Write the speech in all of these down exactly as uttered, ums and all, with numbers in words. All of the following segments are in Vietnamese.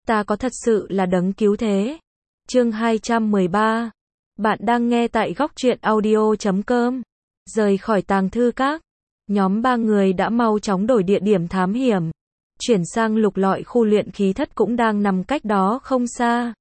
Ta có thật sự là đấng cứu thế. Chương hai trăm mười ba. Bạn đang nghe tại góc truyện audio chấm com. Rời khỏi tàng thư các, nhóm ba người đã mau chóng đổi địa điểm thám hiểm. Chuyển sang lục lọi khu luyện khí thất cũng đang nằm cách đó không xa.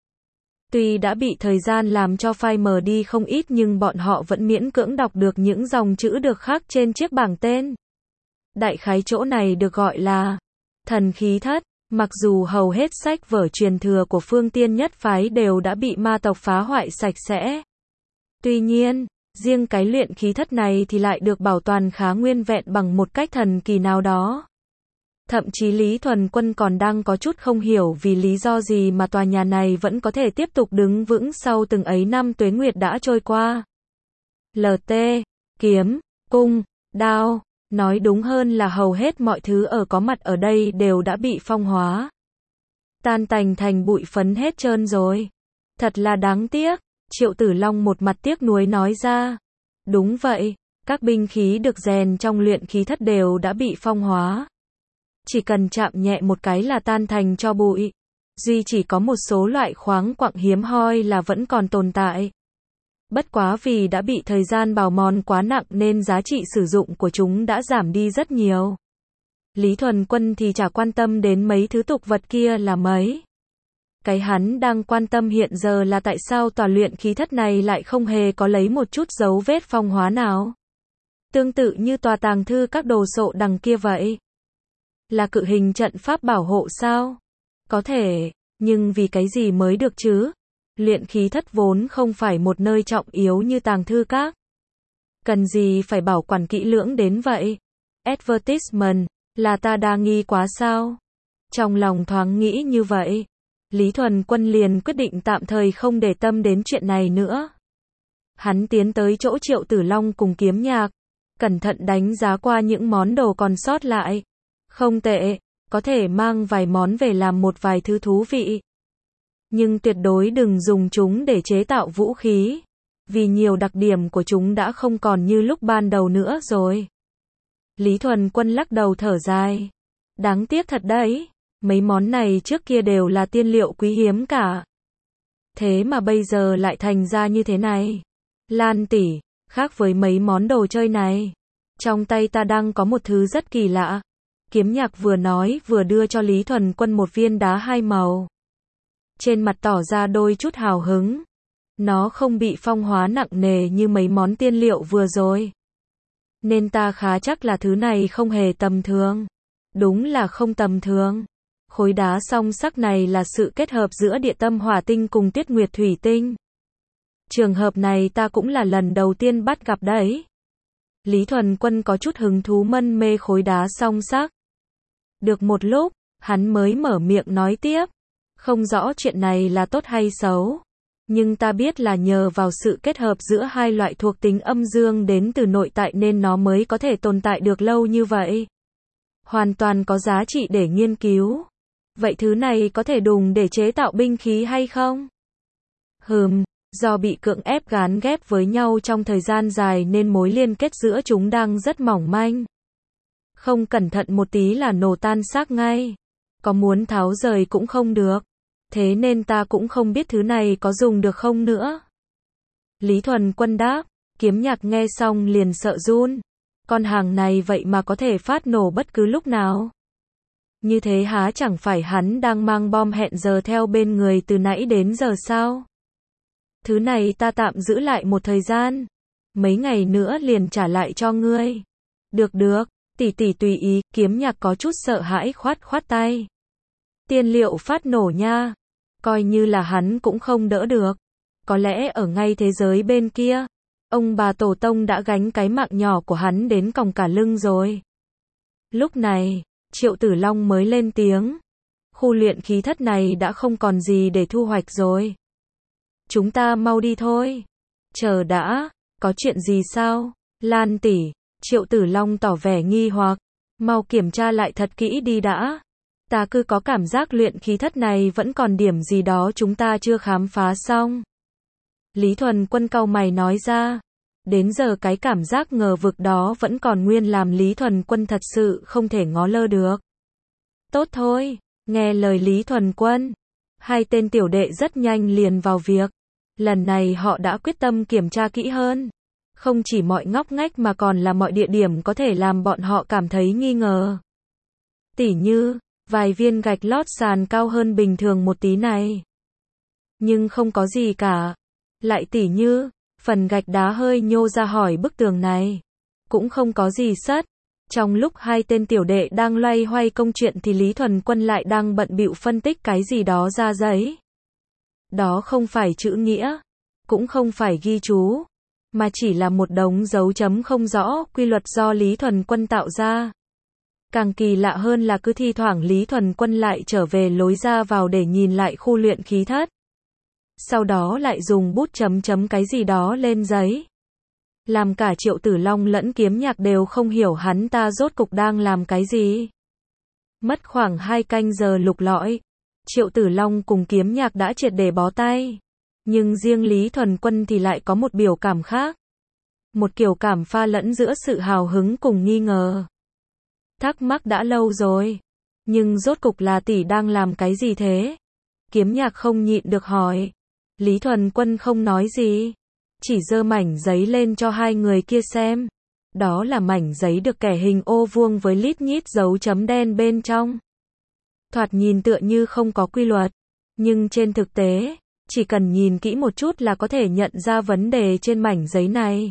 Tuy đã bị thời gian làm cho file mờ đi không ít nhưng bọn họ vẫn miễn cưỡng đọc được những dòng chữ được khắc trên chiếc bảng tên. Đại khái chỗ này được gọi là thần khí thất. Mặc dù hầu hết sách vở truyền thừa của phương Tiên nhất phái đều đã bị ma tộc phá hoại sạch sẽ. Tuy nhiên, riêng cái luyện khí thất này thì lại được bảo toàn khá nguyên vẹn bằng một cách thần kỳ nào đó. Thậm chí Lý Thuần Quân còn đang có chút không hiểu vì lý do gì mà tòa nhà này vẫn có thể tiếp tục đứng vững sau từng ấy năm tuế nguyệt đã trôi qua. lờ tê, kiếm, cung, đao, nói đúng hơn là hầu hết mọi thứ ở có mặt ở đây đều đã bị phong hóa. Tan tành thành bụi phấn hết trơn rồi. Thật là đáng tiếc, Triệu Tử Long một mặt tiếc nuối nói ra. Đúng vậy, các binh khí được rèn trong luyện khí thất đều đã bị phong hóa. Chỉ cần chạm nhẹ một cái là tan thành cho bụi. Duy chỉ có một số loại khoáng quặng hiếm hoi là vẫn còn tồn tại. Bất quá vì đã bị thời gian bào mòn quá nặng nên giá trị sử dụng của chúng đã giảm đi rất nhiều. Lý Thuần Quân thì chả quan tâm đến mấy thứ tục vật kia là mấy. Cái hắn đang quan tâm hiện giờ là tại sao tòa luyện khí thất này lại không hề có lấy một chút dấu vết phong hóa nào. Tương tự như tòa tàng thư các đồ sộ đằng kia vậy. Là cự hình trận pháp bảo hộ sao? Có thể, nhưng vì cái gì mới được chứ? Luyện khí thất vốn không phải một nơi trọng yếu như tàng thư các. Cần gì phải bảo quản kỹ lưỡng đến vậy? Advertisement, là ta đa nghi quá sao? Trong lòng thoáng nghĩ như vậy, Lý Thuần Quân liền quyết định tạm thời không để tâm đến chuyện này nữa. Hắn tiến tới chỗ Triệu Tử Long cùng Kiếm Nhạc, cẩn thận đánh giá qua những món đồ còn sót lại. Không tệ, có thể mang vài món về làm một vài thứ thú vị. Nhưng tuyệt đối đừng dùng chúng để chế tạo vũ khí, vì nhiều đặc điểm của chúng đã không còn như lúc ban đầu nữa rồi. Lý Thuần Quân lắc đầu thở dài. Đáng tiếc thật đấy, mấy món này trước kia đều là tiên liệu quý hiếm cả. Thế mà bây giờ lại thành ra như thế này. Lan tỷ, khác với mấy món đồ chơi này, trong tay ta đang có một thứ rất kỳ lạ. Kiếm Nhạc vừa nói vừa đưa cho Lý Thuần Quân một viên đá hai màu. Trên mặt tỏ ra đôi chút hào hứng. Nó không bị phong hóa nặng nề như mấy món tiên liệu vừa rồi. Nên ta khá chắc là thứ này không hề tầm thường. Đúng là không tầm thường. Khối đá song sắc này là sự kết hợp giữa địa tâm hỏa tinh cùng tuyết nguyệt thủy tinh. Trường hợp này ta cũng là lần đầu tiên bắt gặp đấy. Lý Thuần Quân có chút hứng thú mân mê khối đá song sắc. Được một lúc, hắn mới mở miệng nói tiếp. Không rõ chuyện này là tốt hay xấu. Nhưng ta biết là nhờ vào sự kết hợp giữa hai loại thuộc tính âm dương đến từ nội tại nên nó mới có thể tồn tại được lâu như vậy. Hoàn toàn có giá trị để nghiên cứu. Vậy thứ này có thể dùng để chế tạo binh khí hay không? Hừm, do bị cưỡng ép gán ghép với nhau trong thời gian dài nên mối liên kết giữa chúng đang rất mỏng manh. Không cẩn thận một tí là nổ tan xác ngay. Có muốn tháo rời cũng không được. Thế nên ta cũng không biết thứ này có dùng được không nữa. Lý Thuần Quân đáp. Kiếm Nhạc nghe xong liền sợ run. Con hàng này vậy mà có thể phát nổ bất cứ lúc nào. Như thế há chẳng phải hắn đang mang bom hẹn giờ theo bên người từ nãy đến giờ sao? Thứ này ta tạm giữ lại một thời gian. Mấy ngày nữa liền trả lại cho ngươi. Được được, tỷ tỷ tùy ý. Kiếm Nhạc có chút sợ hãi khoát khoát tay. Tiên liệu phát nổ nha. Coi như là hắn cũng không đỡ được. Có lẽ ở ngay thế giới bên kia, ông bà tổ tông đã gánh cái mạng nhỏ của hắn đến còng cả lưng rồi. Lúc này, Triệu Tử Long mới lên tiếng. Khu luyện khí thất này đã không còn gì để thu hoạch rồi. Chúng ta mau đi thôi. Chờ đã, có chuyện gì sao? Lan tỷ, Triệu Tử Long tỏ vẻ nghi hoặc. Mau kiểm tra lại thật kỹ đi đã. Ta cứ có cảm giác luyện khí thất này vẫn còn điểm gì đó chúng ta chưa khám phá xong. Lý Thuần Quân cau mày nói ra. Đến giờ cái cảm giác ngờ vực đó vẫn còn nguyên làm Lý Thuần Quân thật sự không thể ngó lơ được. Tốt thôi, nghe lời Lý Thuần Quân. Hai tên tiểu đệ rất nhanh liền vào việc. Lần này họ đã quyết tâm kiểm tra kỹ hơn. Không chỉ mọi ngóc ngách mà còn là mọi địa điểm có thể làm bọn họ cảm thấy nghi ngờ. Tỉ như, vài viên gạch lót sàn cao hơn bình thường một tí này. Nhưng không có gì cả. Lại tỉ như, phần gạch đá hơi nhô ra khỏi bức tường này. Cũng không có gì sất. Trong lúc hai tên tiểu đệ đang loay hoay công chuyện thì Lý Thuần Quân lại đang bận bịu phân tích cái gì đó ra giấy. Đó không phải chữ nghĩa, cũng không phải ghi chú, mà chỉ là một đống dấu chấm không rõ quy luật do Lý Thuần Quân tạo ra. Càng kỳ lạ hơn là cứ thi thoảng Lý Thuần Quân lại trở về lối ra vào để nhìn lại khu luyện khí thất. Sau đó lại dùng bút chấm chấm cái gì đó lên giấy. Làm cả Triệu Tử Long lẫn Kiếm Nhạc đều không hiểu hắn ta rốt cục đang làm cái gì. Mất khoảng hai canh giờ lục lọi, Triệu Tử Long cùng Kiếm Nhạc đã triệt để bó tay. Nhưng riêng Lý Thuần Quân thì lại có một biểu cảm khác. Một kiểu cảm pha lẫn giữa sự hào hứng cùng nghi ngờ. Thắc mắc đã lâu rồi. Nhưng rốt cục là tỷ đang làm cái gì thế? Kiếm Nhạc không nhịn được hỏi. Lý Thuần Quân không nói gì. Chỉ giơ mảnh giấy lên cho hai người kia xem. Đó là mảnh giấy được kẻ hình ô vuông với lít nhít dấu chấm đen bên trong. Thoạt nhìn tựa như không có quy luật. Nhưng trên thực tế, chỉ cần nhìn kỹ một chút là có thể nhận ra vấn đề trên mảnh giấy này.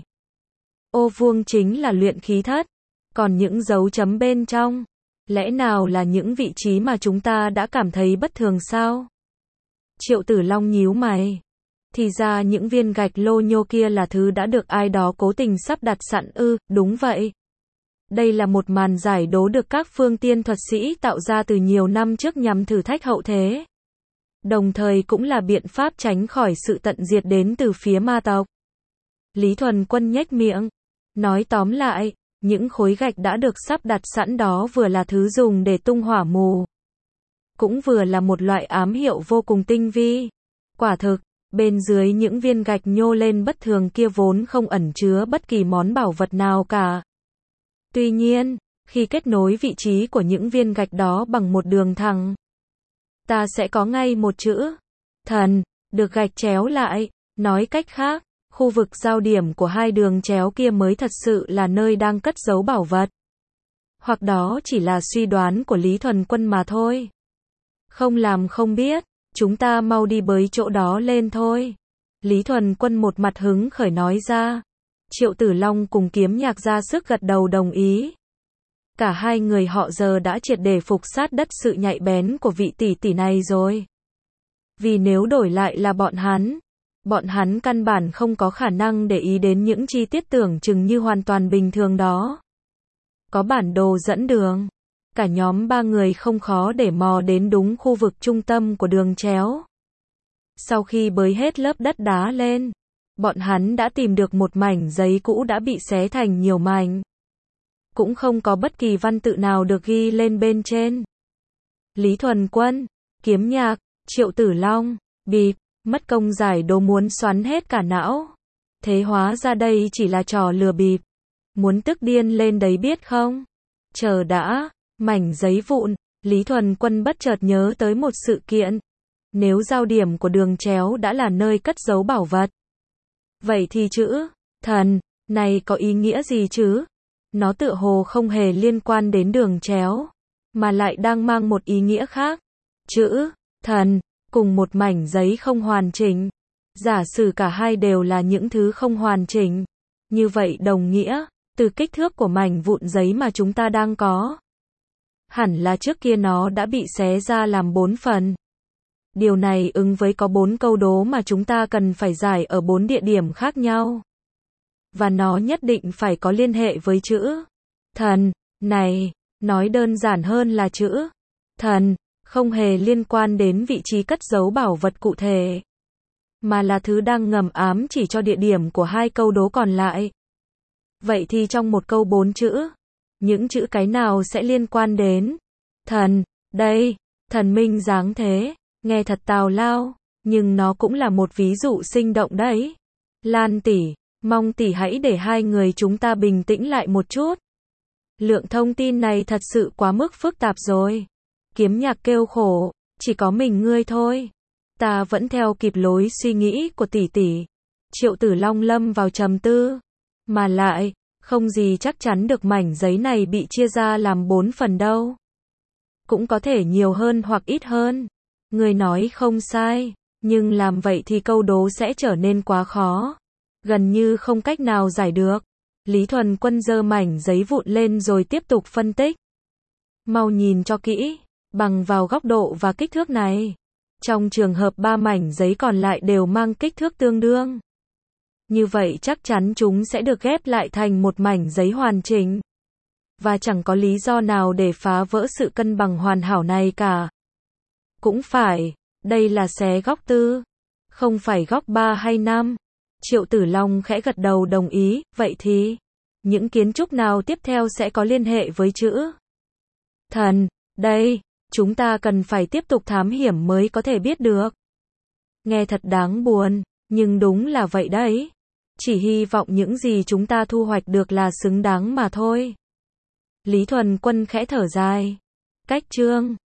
Ô vuông chính là luyện khí thất. Còn những dấu chấm bên trong, lẽ nào là những vị trí mà chúng ta đã cảm thấy bất thường sao? Triệu Tử Long nhíu mày. Thì ra những viên gạch lô nhô kia là thứ đã được ai đó cố tình sắp đặt sẵn ư, đúng vậy. Đây là một màn giải đố được các phương tiên thuật sĩ tạo ra từ nhiều năm trước nhằm thử thách hậu thế. Đồng thời cũng là biện pháp tránh khỏi sự tận diệt đến từ phía ma tộc. Lý Thuần Quân nhếch miệng. Nói tóm lại, những khối gạch đã được sắp đặt sẵn đó vừa là thứ dùng để tung hỏa mù. Cũng vừa là một loại ám hiệu vô cùng tinh vi. Quả thực, bên dưới những viên gạch nhô lên bất thường kia vốn không ẩn chứa bất kỳ món bảo vật nào cả. Tuy nhiên, khi kết nối vị trí của những viên gạch đó bằng một đường thẳng, ta sẽ có ngay một chữ thần được gạch chéo lại. Nói cách khác, khu vực giao điểm của hai đường chéo kia mới thật sự là nơi đang cất giấu bảo vật. Hoặc đó chỉ là suy đoán của Lý Thuần Quân mà thôi. Không làm không biết, chúng ta mau đi bới chỗ đó lên thôi. Lý Thuần Quân một mặt hứng khởi nói ra. Triệu Tử Long cùng Kiếm Nhạc ra sức gật đầu đồng ý. Cả hai người họ giờ đã triệt để phục sát đất sự nhạy bén của vị tỷ tỷ này rồi. Vì nếu đổi lại là bọn hắn, bọn hắn căn bản không có khả năng để ý đến những chi tiết tưởng chừng như hoàn toàn bình thường đó. Có bản đồ dẫn đường, cả nhóm ba người không khó để mò đến đúng khu vực trung tâm của đường chéo. Sau khi bới hết lớp đất đá lên, bọn hắn đã tìm được một mảnh giấy cũ đã bị xé thành nhiều mảnh. Cũng không có bất kỳ văn tự nào được ghi lên bên trên. Lý Thuần Quân, Kiếm Nhạc, Triệu Tử Long, bịp, mất công giải đố muốn xoắn hết cả não. Thế hóa ra đây chỉ là trò lừa bịp. Muốn tức điên lên đấy biết không? Chờ đã, mảnh giấy vụn, Lý Thuần Quân bất chợt nhớ tới một sự kiện. Nếu giao điểm của đường chéo đã là nơi cất giấu bảo vật, vậy thì chữ thần này có ý nghĩa gì chứ? Nó tựa hồ không hề liên quan đến đường chéo, mà lại đang mang một ý nghĩa khác. Chữ thần cùng một mảnh giấy không hoàn chỉnh. Giả sử cả hai đều là những thứ không hoàn chỉnh, như vậy đồng nghĩa, từ kích thước của mảnh vụn giấy mà chúng ta đang có, hẳn là trước kia nó đã bị xé ra làm bốn phần. Điều này ứng với có bốn câu đố mà chúng ta cần phải giải ở bốn địa điểm khác nhau. Và nó nhất định phải có liên hệ với chữ thần này. Nói đơn giản hơn là chữ thần không hề liên quan đến vị trí cất giấu bảo vật cụ thể, mà là thứ đang ngầm ám chỉ cho địa điểm của hai câu đố còn lại. Vậy thì trong một câu bốn chữ, những chữ cái nào sẽ liên quan đến thần? Đây, thần minh dáng thế, nghe thật tào lao, nhưng nó cũng là một ví dụ sinh động đấy. Lan tỷ, mong tỷ hãy để hai người chúng ta bình tĩnh lại một chút. Lượng thông tin này thật sự quá mức phức tạp rồi. Kiếm Nhạc kêu khổ, chỉ có mình ngươi thôi. Ta vẫn theo kịp lối suy nghĩ của tỷ tỷ. Triệu Tử Long lâm vào trầm tư. Mà lại, không gì chắc chắn được mảnh giấy này bị chia ra làm bốn phần đâu. Cũng có thể nhiều hơn hoặc ít hơn. Người nói không sai, nhưng làm vậy thì câu đố sẽ trở nên quá khó. Gần như không cách nào giải được. Lý Thuần Quân giơ mảnh giấy vụn lên rồi tiếp tục phân tích. Mau nhìn cho kỹ, bằng vào góc độ và kích thước này. Trong trường hợp ba mảnh giấy còn lại đều mang kích thước tương đương. Như vậy chắc chắn chúng sẽ được ghép lại thành một mảnh giấy hoàn chỉnh. Và chẳng có lý do nào để phá vỡ sự cân bằng hoàn hảo này cả. Cũng phải, đây là xé góc tư, không phải góc ba hay năm. Triệu Tử Long khẽ gật đầu đồng ý, vậy thì, những kiến trúc nào tiếp theo sẽ có liên hệ với chữ thần, đây, chúng ta cần phải tiếp tục thám hiểm mới có thể biết được. Nghe thật đáng buồn, nhưng đúng là vậy đấy. Chỉ hy vọng những gì chúng ta thu hoạch được là xứng đáng mà thôi. Lý Thuần Quân khẽ thở dài. Cách chương